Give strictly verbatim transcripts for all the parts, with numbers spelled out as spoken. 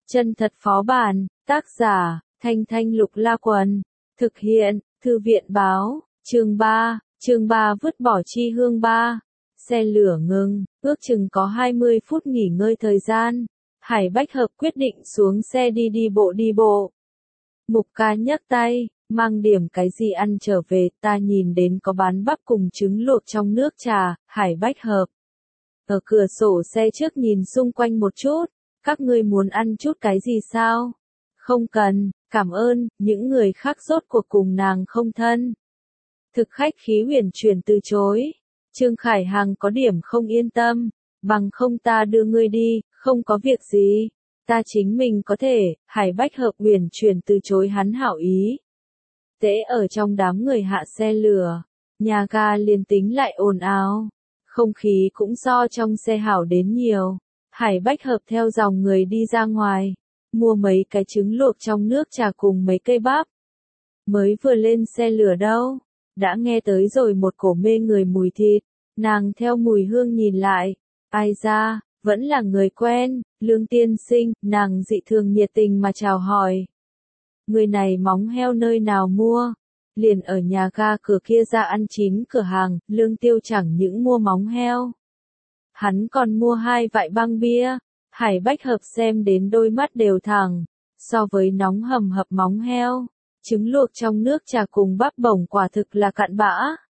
Chân thật phó bản, tác giả, Thanh Thanh Lục La Quần, thực hiện, Thư viện báo, chương ba, chương ba vứt bỏ chi hương ba. Xe lửa ngừng, ước chừng có hai mươi phút nghỉ ngơi thời gian. Hải Bách Hợp quyết định xuống xe đi đi bộ đi bộ. Mục Ca nhấc tay, mang điểm cái gì ăn trở về, ta nhìn đến có bán bắp cùng trứng luộc trong nước trà. Hải Bách Hợp ở cửa sổ xe trước nhìn xung quanh một chút, các ngươi muốn ăn chút cái gì sao? Không cần, cảm ơn, những người khác rốt cuộc cùng nàng không thân. Thực khách khí huyền chuyển từ chối. Trương Khải Hằng có điểm không yên tâm, bằng không ta đưa ngươi đi, không có việc gì, ta chính mình có thể. Hải Bách Hợp huyền chuyển từ chối hắn hảo ý. Tễ ở trong đám người hạ xe lửa, nhà ga liền tính lại ồn ào, không khí cũng so trong xe hảo đến nhiều. Hải Bách Hợp theo dòng người đi ra ngoài, mua mấy cái trứng luộc trong nước trà cùng mấy cây bắp. Mới vừa lên xe lửa đâu, đã nghe tới rồi một cổ mê người mùi thịt, nàng theo mùi hương nhìn lại, ai ra, vẫn là người quen, Lương tiên sinh. Nàng dị thường nhiệt tình mà chào hỏi. Người này móng heo nơi nào mua? Liền ở nhà ga cửa kia ra ăn chín cửa hàng. Lương Tiêu chẳng những mua móng heo, hắn còn mua hai vại băng bia. Hải Bách Hợp xem đến đôi mắt đều thẳng, so với nóng hầm hập móng heo, trứng luộc trong nước trà cùng bắp bổng quả thực là cặn bã.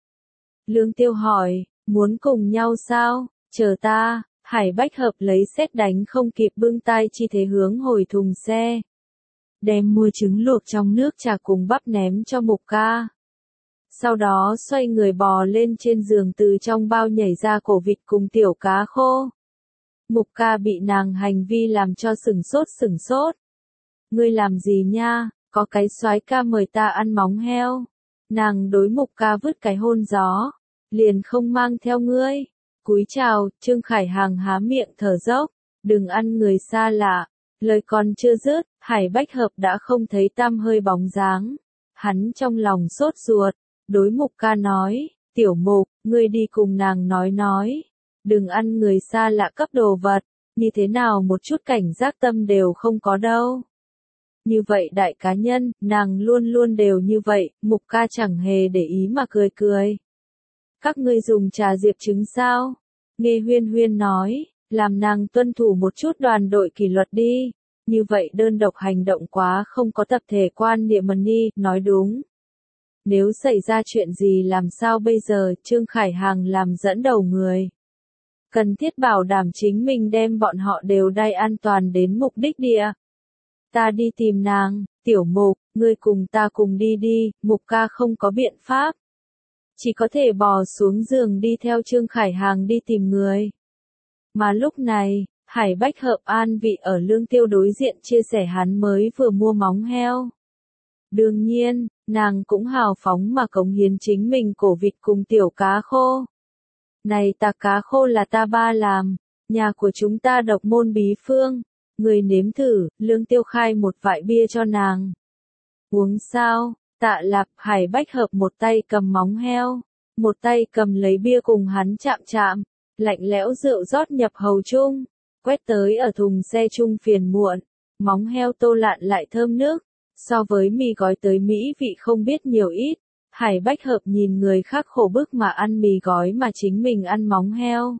Lương Tiêu hỏi, muốn cùng nhau sao? Chờ ta. Hải Bách Hợp lấy sét đánh không kịp bưng tay chi thế hướng hồi thùng xe, đem mua trứng luộc trong nước trà cùng bắp ném cho Mục Ca. Sau đó xoay người bò lên trên giường, từ trong bao nhảy ra cổ vịt cùng tiểu cá khô. Mục Ca bị nàng hành vi làm cho sửng sốt sửng sốt. Ngươi làm gì nha, có cái soái ca mời ta ăn móng heo. Nàng đối Mục Ca vứt cái hôn gió, liền không mang theo ngươi. Cúi chào. Trương Khải Hằng há miệng thở dốc, đừng ăn người xa lạ. Lời còn chưa dứt, Hải Bách Hợp đã không thấy tăm hơi bóng dáng. Hắn trong lòng sốt ruột, đối Mục Ca nói, tiểu Mục, ngươi đi cùng nàng nói nói, đừng ăn người xa lạ cấp đồ vật, như thế nào một chút cảnh giác tâm đều không có đâu. Như vậy đại cá nhân, nàng luôn luôn đều như vậy. Mục Ca chẳng hề để ý mà cười cười. Các ngươi dùng trà diệp trứng sao? Nghe Huyên Huyên nói, làm nàng tuân thủ một chút đoàn đội kỷ luật đi. Như vậy đơn độc hành động quá không có tập thể quan niệm mần đi. Nói đúng. Nếu xảy ra chuyện gì làm sao bây giờ? Trương Khải Hằng làm dẫn đầu người, cần thiết bảo đảm chính mình đem bọn họ đều đay an toàn đến mục đích địa. Ta đi tìm nàng. Tiểu Mục, ngươi cùng ta cùng đi đi. Mục Ca không có biện pháp, chỉ có thể bò xuống giường đi theo Trương Khải Hằng đi tìm người. Mà lúc này, Hải Bách Hợp an vị ở Lương Tiêu đối diện chia sẻ hắn mới vừa mua móng heo. Đương nhiên, nàng cũng hào phóng mà cống hiến chính mình cổ vịt cùng tiểu cá khô. Này ta cá khô là ta ba làm, nhà của chúng ta độc môn bí phương, người nếm thử. Lương Tiêu khai một vại bia cho nàng. Uống sao? Tạ Lạp. Hải Bách Hợp một tay cầm móng heo, một tay cầm lấy bia cùng hắn chạm chạm, lạnh lẽo rượu rót nhập hầu chung, quét tới ở thùng xe chung phiền muộn. Móng heo tô lạn lại thơm nước, so với mì gói tới mỹ vị không biết nhiều ít. Hải Bách Hợp nhìn người khác khổ bức mà ăn mì gói mà chính mình ăn móng heo,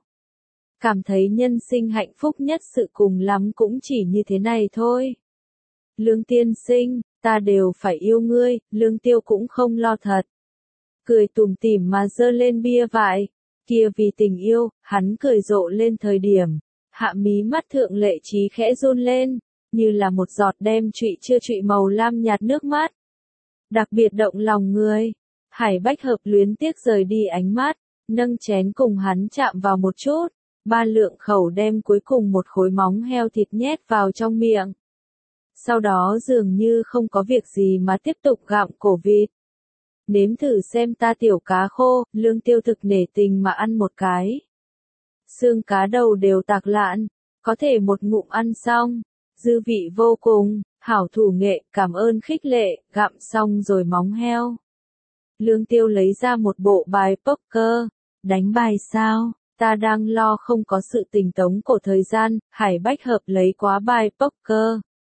cảm thấy nhân sinh hạnh phúc nhất sự cùng lắm cũng chỉ như thế này thôi. Lương tiên sinh, ta đều phải yêu ngươi. Lương Tiêu cũng không lo thật, cười tủm tỉm mà giơ lên bia vại, kia vì tình yêu. Hắn cười rộ lên thời điểm, hạ mí mắt thượng lệ trí khẽ run lên, như là một giọt đem trụy chưa trụy màu lam nhạt nước mắt, đặc biệt động lòng người. Hải Bách Hợp luyến tiếc rời đi ánh mắt, nâng chén cùng hắn chạm vào một chút, ba lượng khẩu đem cuối cùng một khối móng heo thịt nhét vào trong miệng. Sau đó dường như không có việc gì mà tiếp tục gặm cổ vịt. Nếm thử xem ta tiểu cá khô. Lương Tiêu thực nể tình mà ăn một cái. Xương cá đầu đều tạc lạn, có thể một ngụm ăn xong, dư vị vô cùng. Hảo thủ nghệ, cảm ơn khích lệ. Gặm xong rồi móng heo, Lương Tiêu lấy ra một bộ bài poker. Đánh bài sao? Ta đang lo không có sự tình tống cổ thời gian. Hải Bách Hợp lấy quá bài poker,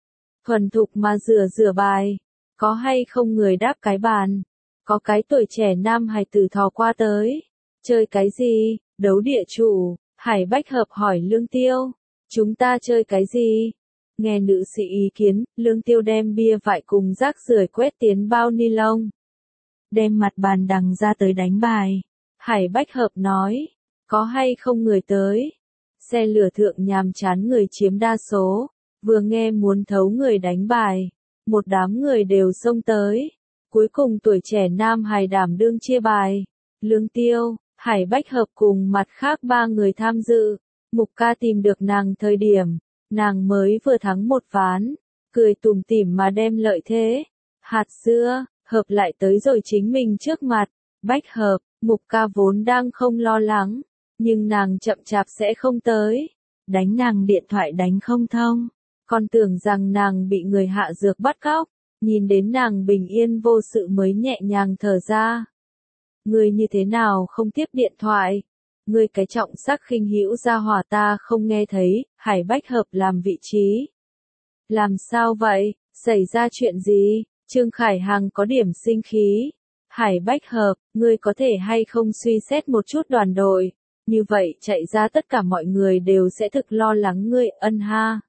thuần thục mà rửa rửa bài. Có hay không người đáp cái bàn? Có cái tuổi trẻ nam hài tử thò qua tới. Chơi cái gì? Đấu địa chủ. Hải Bách Hợp hỏi Lương Tiêu. Chúng ta chơi cái gì? Nghe nữ sĩ ý kiến, Lương Tiêu đem bia vại cùng rác rưởi quét tiến bao ni lông. Đem mặt bàn đằng ra tới đánh bài. Hải Bách Hợp nói. Có hay không người tới? Xe lửa thượng nhàm chán người chiếm đa số. Vừa nghe muốn thấu người đánh bài. Một đám người đều xông tới. Cuối cùng tuổi trẻ nam hài đảm đương chia bài. Lương Tiêu, Hải Bách Hợp cùng mặt khác ba người tham dự. Mục Ca tìm được nàng thời điểm. Nàng mới vừa thắng một ván. Cười tủm tỉm mà đem lợi thế. Hạt dưa, Hợp lại tới rồi chính mình trước mặt. Bách Hợp, Mục Ca vốn đang không lo lắng. Nhưng nàng chậm chạp sẽ không tới. Đánh nàng điện thoại đánh không thông. Còn tưởng rằng nàng bị người hạ dược bắt cóc. Nhìn đến nàng bình yên vô sự mới nhẹ nhàng thở ra. Ngươi như thế nào không tiếp điện thoại? Ngươi cái trọng sắc khinh hữu gia hỏa ta không nghe thấy. Hải Bách Hợp làm vị trí. Làm sao vậy? Xảy ra chuyện gì? Trương Khải Hằng có điểm sinh khí. Hải Bách Hợp, ngươi có thể hay không suy xét một chút đoàn đội? Như vậy chạy ra tất cả mọi người đều sẽ thực lo lắng ngươi ân ha.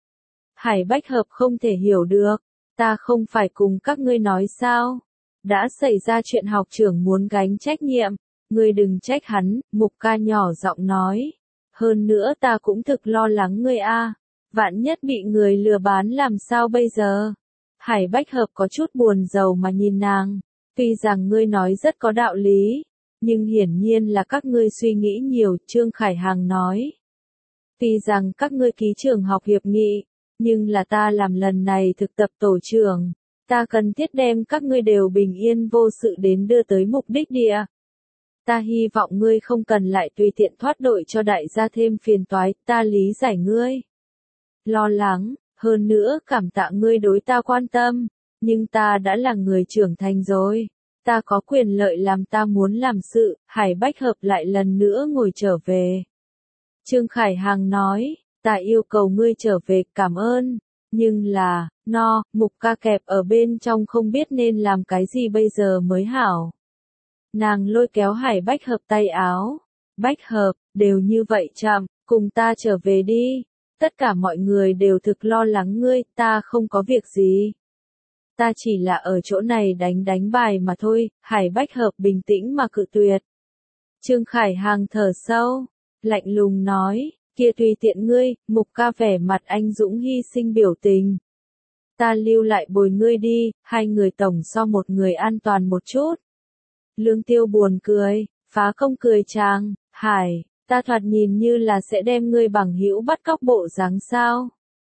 Hải Bách Hợp không thể hiểu được. Ta không phải cùng các ngươi nói sao? Đã xảy ra chuyện học trưởng muốn gánh trách nhiệm. Ngươi đừng trách hắn, Mục Ca nhỏ giọng nói. Hơn nữa ta cũng thực lo lắng ngươi a. Vạn nhất bị người lừa bán làm sao bây giờ? Hải Bách Hợp có chút buồn rầu mà nhìn nàng. Tuy rằng ngươi nói rất có đạo lý. Nhưng hiển nhiên là các ngươi suy nghĩ nhiều, Trương Khải Hằng nói. Tuy rằng các ngươi ký trường học hiệp nghị. Nhưng là ta làm lần này thực tập tổ trưởng. Ta cần thiết đem các ngươi đều bình yên vô sự đến đưa tới mục đích địa. Ta hy vọng ngươi không cần lại tùy tiện thoát đội cho đại gia thêm phiền toái, ta lý giải ngươi. Lo lắng, hơn nữa cảm tạ ngươi đối ta quan tâm, nhưng ta đã là người trưởng thành rồi. Ta có quyền lợi làm ta muốn làm sự, Hải Bách Hợp lại lần nữa ngồi trở về. Trương Khải Hằng nói, ta yêu cầu ngươi trở về cảm ơn, nhưng là, no, Mục Ca kẹp ở bên trong không biết nên làm cái gì bây giờ mới hảo. Nàng lôi kéo Hải Bách Hợp tay áo. Bách Hợp, đều như vậy chậm, cùng ta trở về đi. Tất cả mọi người đều thực lo lắng ngươi, ta không có việc gì. Ta chỉ là ở chỗ này đánh đánh bài mà thôi, Hải Bách Hợp bình tĩnh mà cự tuyệt. Trương Khải Hằng thở sâu, lạnh lùng nói, kia tùy tiện ngươi, Mục Ca vẻ mặt anh dũng hy sinh biểu tình. Ta lưu lại bồi ngươi đi, hai người tổng so một người an toàn một chút. Lương Tiêu buồn cười, phá công cười chàng, Hải, ta thoạt nhìn như là sẽ đem ngươi bằng hữu bắt cóc bộ dáng sao.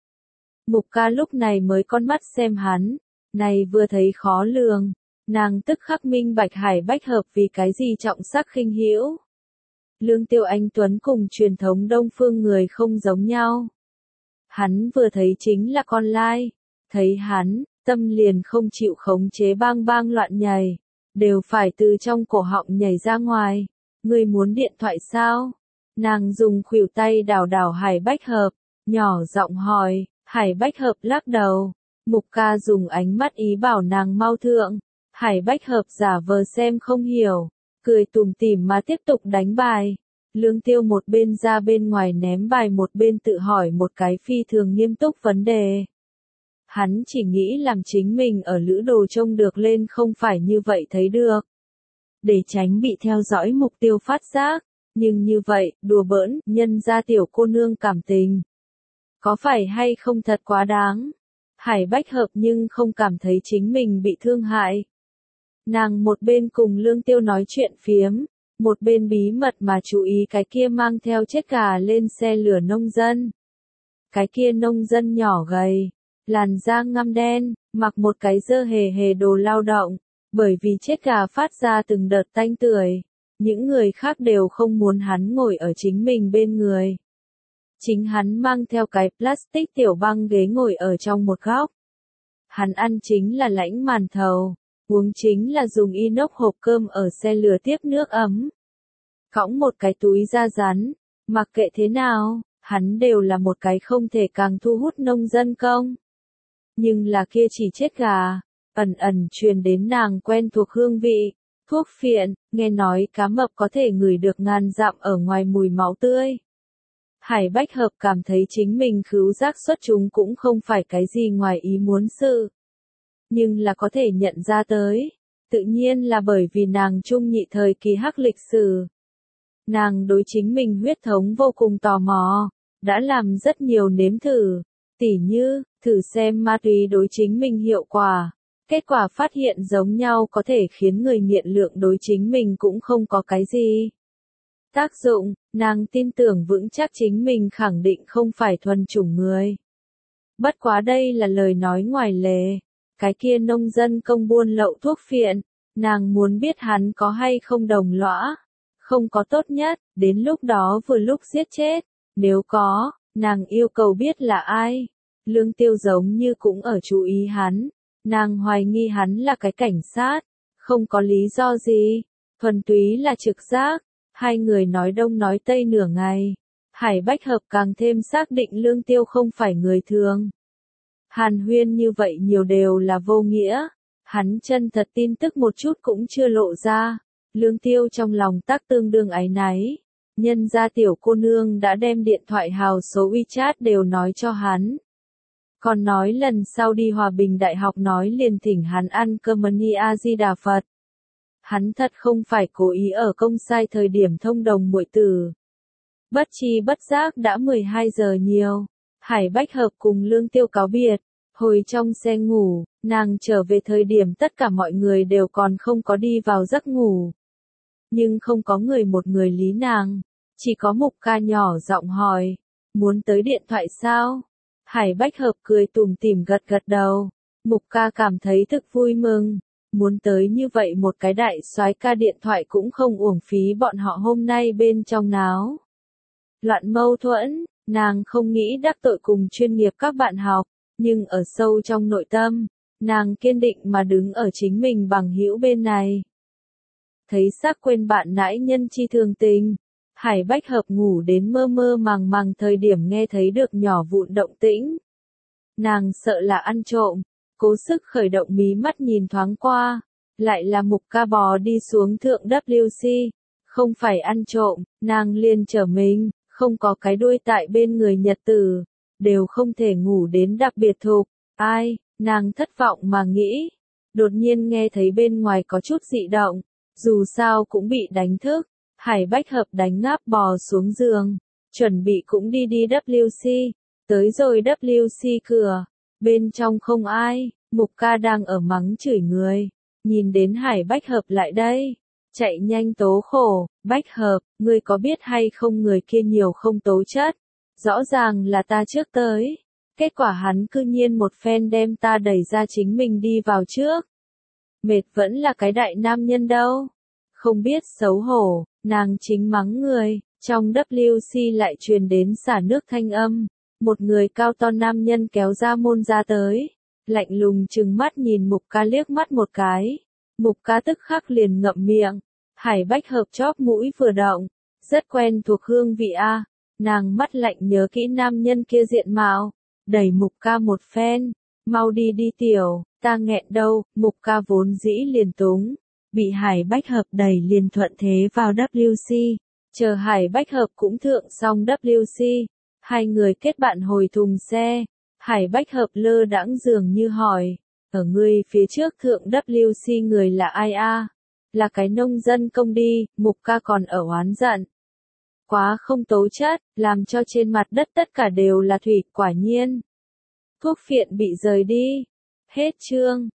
Mục Ca lúc này mới con mắt xem hắn, này vừa thấy khó lường, nàng tức khắc minh bạch Hải Bách Hợp vì cái gì trọng sắc khinh hữu. Lương Tiêu anh tuấn cùng truyền thống đông phương người không giống nhau. Hắn vừa thấy chính là con lai, thấy hắn, tâm liền không chịu khống chế bang bang loạn nhảy. Đều phải từ trong cổ họng nhảy ra ngoài. Ngươi muốn điện thoại sao? Nàng dùng khuỷu tay đảo đảo Hải Bách Hợp, nhỏ giọng hỏi, Hải Bách Hợp lắc đầu. Mục Ca dùng ánh mắt ý bảo nàng mau thượng. Hải Bách Hợp giả vờ xem không hiểu, cười tủm tỉm mà tiếp tục đánh bài. Lương Tiêu một bên ra bên ngoài ném bài một bên tự hỏi một cái phi thường nghiêm túc vấn đề. Hắn chỉ nghĩ làm chính mình ở lữ đồ trông được lên không phải như vậy thấy được. Để tránh bị theo dõi mục tiêu phát giác. Nhưng như vậy, đùa bỡn, nhân ra tiểu cô nương cảm tình. Có phải hay không thật quá đáng? Hải Bách Hợp nhưng không cảm thấy chính mình bị thương hại. Nàng một bên cùng Lương Tiêu nói chuyện phiếm, một bên bí mật mà chú ý cái kia mang theo chết gà lên xe lửa nông dân. Cái kia nông dân nhỏ gầy. Làn da ngăm đen, mặc một cái dơ hề hề đồ lao động, bởi vì chết gà phát ra từng đợt tanh tưởi, những người khác đều không muốn hắn ngồi ở chính mình bên người. Chính hắn mang theo cái plastic tiểu băng ghế ngồi ở trong một góc. Hắn ăn chính là lãnh màn thầu, uống chính là dùng inox hộp cơm ở xe lửa tiếp nước ấm. Cõng một cái túi da rắn, mặc kệ thế nào, hắn đều là một cái không thể càng thu hút nông dân công. Nhưng là kia chỉ chết gà, ẩn ẩn truyền đến nàng quen thuộc hương vị. Thuốc phiện, nghe nói cá mập có thể ngửi được ngàn dặm ở ngoài mùi máu tươi. Hải Bách Hợp cảm thấy chính mình khứu giác xuất chúng cũng không phải cái gì ngoài ý muốn sự. Nhưng là có thể nhận ra tới, tự nhiên là bởi vì nàng trung nhị thời kỳ hắc lịch sử. Nàng đối chính mình huyết thống vô cùng tò mò, đã làm rất nhiều nếm thử, tỉ như, thử xem ma túy đối chính mình hiệu quả. Kết quả phát hiện giống nhau có thể khiến người nghiện lượng đối chính mình cũng không có cái gì tác dụng, nàng tin tưởng vững chắc chính mình khẳng định không phải thuần chủng người. Bất quá đây là lời nói ngoài lề, cái kia nông dân công buôn lậu thuốc phiện, nàng muốn biết hắn có hay không đồng lõa, không có tốt nhất, đến lúc đó vừa lúc giết chết, nếu có, nàng yêu cầu biết là ai. Lương Tiêu giống như cũng ở chú ý hắn, nàng hoài nghi hắn là cái cảnh sát, không có lý do gì, thuần túy là trực giác. Hai người nói đông nói tây nửa ngày, Hải Bách Hợp càng thêm xác định Lương Tiêu không phải người thường. Hàn huyên như vậy nhiều đều là vô nghĩa, hắn chân thật tin tức một chút cũng chưa lộ ra. Lương Tiêu trong lòng tác tương đương áy náy, nhân ra tiểu cô nương đã đem điện thoại hào số WeChat đều nói cho hắn. Còn nói lần sau đi Hòa Bình Đại học nói liền thỉnh hắn ăn cơm ni A Di Đà Phật. Hắn thật không phải cố ý ở công sai thời điểm thông đồng muội tử. Bất chi bất giác đã mười hai giờ nhiều, Hải Bách Hợp cùng Lương Tiêu cáo biệt, hồi trong xe ngủ, nàng trở về thời điểm tất cả mọi người đều còn không có đi vào giấc ngủ. Nhưng không có người một người lý nàng, chỉ có Mục Ca nhỏ giọng hỏi, muốn tới điện thoại sao? Hải Bách Hợp cười tủm tỉm gật gật đầu, Mục Ca cảm thấy thực vui mừng. Muốn tới như vậy một cái đại soái ca điện thoại cũng không uổng phí bọn họ hôm nay bên trong náo. Loạn mâu thuẫn, nàng không nghĩ đắc tội cùng chuyên nghiệp các bạn học, nhưng ở sâu trong nội tâm, nàng kiên định mà đứng ở chính mình bằng hữu bên này. Thấy xác quên bạn nãi nhân chi thường tình, Hải Bách Hợp ngủ đến mơ mơ màng màng thời điểm nghe thấy được nhỏ vụn động tĩnh. Nàng sợ là ăn trộm. Cố sức khởi động mí mắt nhìn thoáng qua, lại là Mục Ca bò đi xuống thượng W C, không phải ăn trộm, nàng liền trở mình, không có cái đuôi tại bên người nhật tử, đều không thể ngủ đến đặc biệt thục, ai, nàng thất vọng mà nghĩ, đột nhiên nghe thấy bên ngoài có chút dị động, dù sao cũng bị đánh thức, Hải Bách Hợp đánh ngáp bò xuống giường, chuẩn bị cũng đi đi W C, tới rồi W C cửa. Bên trong không ai, Mục Ca đang ở mắng chửi người, nhìn đến Hải Bách Hợp lại đây, chạy nhanh tố khổ, Bách Hợp, ngươi có biết hay không người kia nhiều không tố chất, rõ ràng là ta trước tới, kết quả hắn cư nhiên một phen đem ta đẩy ra chính mình đi vào trước. Mệt vẫn là cái đại nam nhân đâu, không biết xấu hổ, nàng chính mắng người, trong W C lại truyền đến xả nước thanh âm. Một người cao to nam nhân kéo ra môn ra tới, lạnh lùng trừng mắt nhìn Mục Ca liếc mắt một cái, Mục Ca tức khắc liền ngậm miệng, Hải Bách Hợp chóp mũi vừa động, rất quen thuộc hương vị a, nàng mắt lạnh nhớ kỹ nam nhân kia diện mạo, đẩy Mục Ca một phen, mau đi đi tiểu, ta nghẹn đâu, Mục Ca vốn dĩ liền túng, bị Hải Bách Hợp đẩy liền thuận thế vào W C, chờ Hải Bách Hợp cũng thượng xong W C. Hai người kết bạn hồi thùng xe, Hải Bách Hợp lơ đãng dường như hỏi, ở ngươi phía trước thượng W C người là ai a? Là cái nông dân công đi, Mục Ca còn ở oán giận. Quá không tố chất, làm cho trên mặt đất tất cả đều là thủy, quả nhiên. Thuốc phiện bị rời đi. Hết chương.